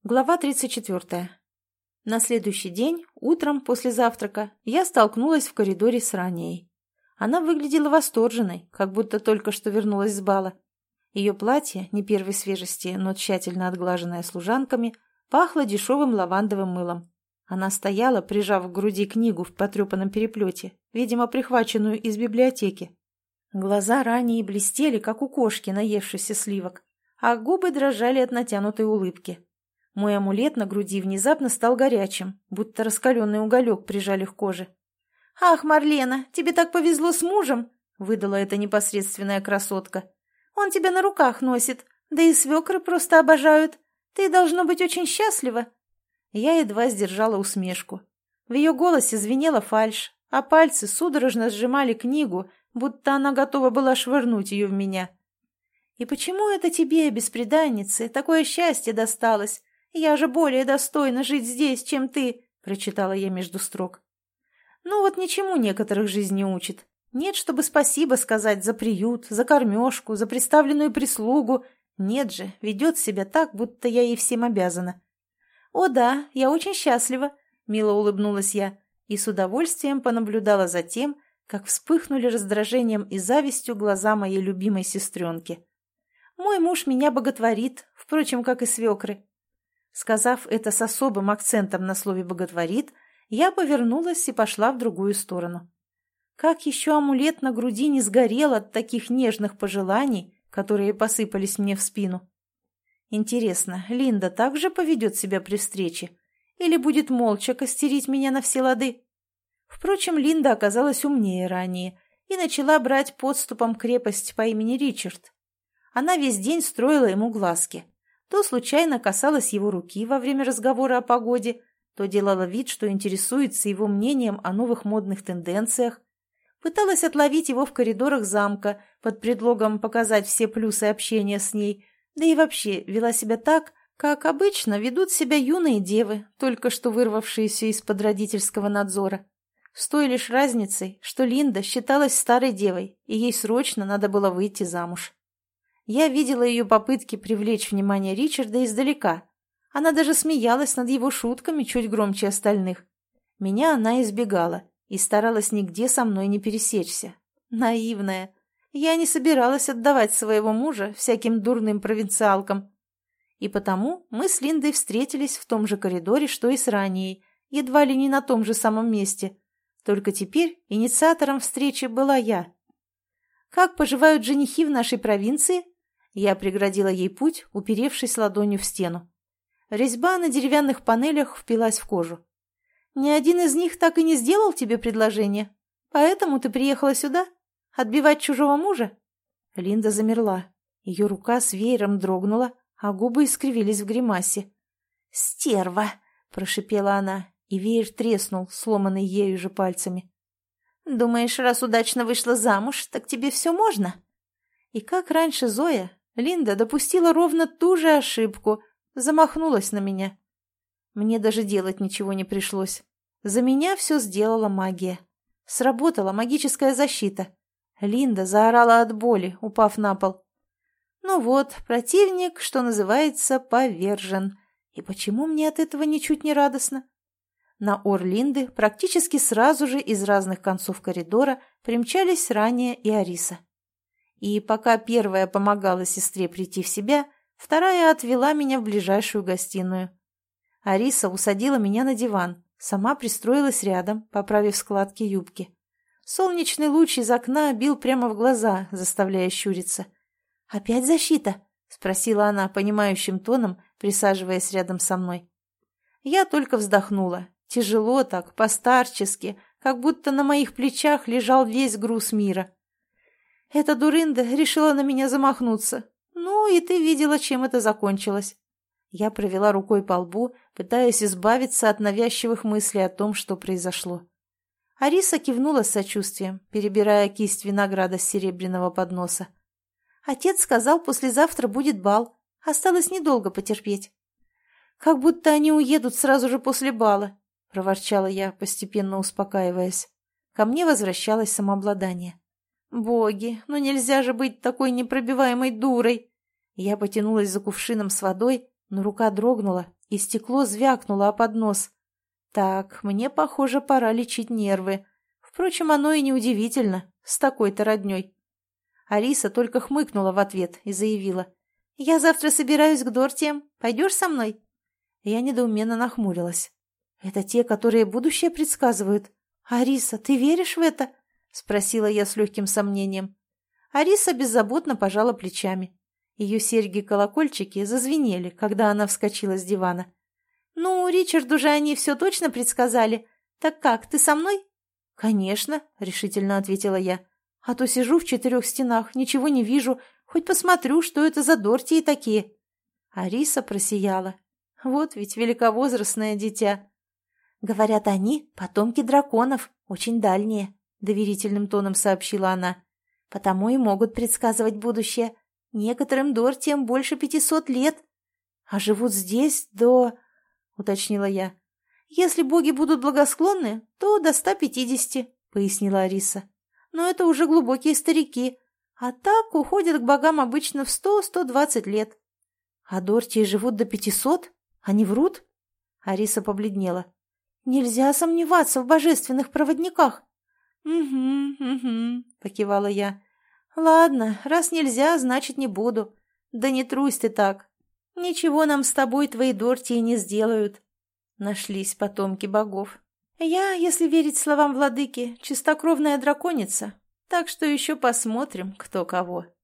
Глава 34. На следующий день, утром после завтрака, я столкнулась в коридоре с Раней. Она выглядела восторженной, как будто только что вернулась с бала. Ее платье, не первой свежести, но тщательно отглаженное служанками, пахло дешевым лавандовым мылом. Она стояла, прижав к груди книгу в потрепанном переплете, видимо, прихваченную из библиотеки. Глаза Рании блестели, как у кошки, наевшейся сливок, а губы дрожали от натянутой улыбки. Мой амулет на груди внезапно стал горячим, будто раскаленный уголек прижали к коже. «Ах, Марлена, тебе так повезло с мужем!» — выдала эта непосредственная красотка. «Он тебя на руках носит, да и свекры просто обожают. Ты должна быть очень счастлива!» Я едва сдержала усмешку. В ее голосе звенела фальшь, а пальцы судорожно сжимали книгу, будто она готова была швырнуть ее в меня. «И почему это тебе, бесприданнице, такое счастье досталось? Я же более достойна жить здесь, чем ты», — прочитала я между строк. Ну вот ничему некоторых жизнь не учит. Нет, чтобы спасибо сказать за приют, за кормежку, за представленную прислугу. Нет же, ведет себя так, будто я ей всем обязана. «О да, я очень счастлива», — мило улыбнулась я и с удовольствием понаблюдала за тем, как вспыхнули раздражением и завистью глаза моей любимой сестренки. «Мой муж меня боготворит, впрочем, как и свекры». Сказав это с особым акцентом на слове «боготворит», я повернулась и пошла в другую сторону. Как еще амулет на груди не сгорел от таких нежных пожеланий, которые посыпались мне в спину? Интересно, Линда также поведет себя при встрече? Или будет молча костерить меня на все лады? Впрочем, Линда оказалась умнее ранее и начала брать подступом крепость по имени Ричард. Она весь день строила ему глазки. То случайно касалась его руки во время разговора о погоде, то делала вид, что интересуется его мнением о новых модных тенденциях, пыталась отловить его в коридорах замка под предлогом показать все плюсы общения с ней, да и вообще вела себя так, как обычно ведут себя юные девы, только что вырвавшиеся из-под родительского надзора. С той лишь разницей, что Линда считалась старой девой, и ей срочно надо было выйти замуж. Я видела ее попытки привлечь внимание Ричарда издалека. Она даже смеялась над его шутками чуть громче остальных. Меня она избегала и старалась нигде со мной не пересечься. Наивная. Я не собиралась отдавать своего мужа всяким дурным провинциалкам. И потому мы с Линдой встретились в том же коридоре, что и с ранней, едва ли не на том же самом месте. Только теперь инициатором встречи была я. «Как поживают женихи в нашей провинции?» Я преградила ей путь, уперевшись ладонью в стену. Резьба на деревянных панелях впилась в кожу. «Ни один из них так и не сделал тебе предложение? Поэтому ты приехала сюда? Отбивать чужого мужа?» Линда замерла. Ее рука с веером дрогнула, а губы искривились в гримасе. «Стерва!» – прошипела она, и веер треснул, сломанный ею же пальцами. «Думаешь, раз удачно вышла замуж, так тебе все можно?» И как раньше Зоя, Линда допустила ровно ту же ошибку, замахнулась на меня. Мне даже делать ничего не пришлось. За меня все сделала магия. Сработала магическая защита. Линда заорала от боли, упав на пол. Ну вот, противник, что называется, повержен. И почему мне от этого ничуть не радостно? На ор Линды практически сразу же из разных концов коридора примчались Рания и Ариса. И пока первая помогала сестре прийти в себя, вторая отвела меня в ближайшую гостиную. Ариса усадила меня на диван, сама пристроилась рядом, поправив складки юбки. Солнечный луч из окна бил прямо в глаза, заставляя щуриться. «Опять защита?» — спросила она понимающим тоном, присаживаясь рядом со мной. Я только вздохнула. Тяжело так, постарчески, как будто на моих плечах лежал весь груз мира. Эта дурында решила на меня замахнуться. Ну, и ты видела, чем это закончилось. Я провела рукой по лбу, пытаясь избавиться от навязчивых мыслей о том, что произошло. Ариса кивнула с сочувствием, перебирая кисть винограда с серебряного подноса. Отец сказал, послезавтра будет бал. Осталось недолго потерпеть. Как будто они уедут сразу же после бала, проворчала я, постепенно успокаиваясь. Ко мне возвращалось самообладание. Боги, ну нельзя же быть такой непробиваемой дурой. Я потянулась за кувшином с водой, но рука дрогнула, и стекло звякнуло о поднос. Так, мне, похоже, пора лечить нервы. Впрочем, оно и неудивительно, с такой-то роднёй. Ариса только хмыкнула в ответ и заявила: «Я завтра собираюсь к Дортиям. Пойдешь со мной?» Я недоуменно нахмурилась. «Это те, которые будущее предсказывают? Ариса, ты веришь в это?» — спросила я с легким сомнением. Ариса беззаботно пожала плечами. Ее серьги-колокольчики зазвенели, когда она вскочила с дивана. «Ну, Ричарду же они все точно предсказали. Так как, ты со мной?» «Конечно», — решительно ответила я. «А то сижу в 4 стенах, ничего не вижу, хоть посмотрю, что это за Дортии такие». Ариса просияла. Вот ведь великовозрастное дитя. «Говорят, они — потомки драконов, очень дальние», — доверительным тоном сообщила она. «Потому и могут предсказывать будущее. Некоторым Дортиям больше 500 лет. А живут здесь — уточнила я. «Если боги будут благосклонны, то до 150, пояснила Ариса. «Но это уже глубокие старики, а так уходят к богам обычно в 100-120 лет». «А Дортии живут до 500? Они врут?» Ариса побледнела. «Нельзя сомневаться в божественных проводниках». «Угу, покивала я. «Ладно, раз нельзя, значит, не буду. Да не трусь ты так. Ничего нам с тобой твои Дортии не сделают». Нашлись потомки богов. Я, если верить словам владыки, чистокровная драконица, так что еще посмотрим, кто кого.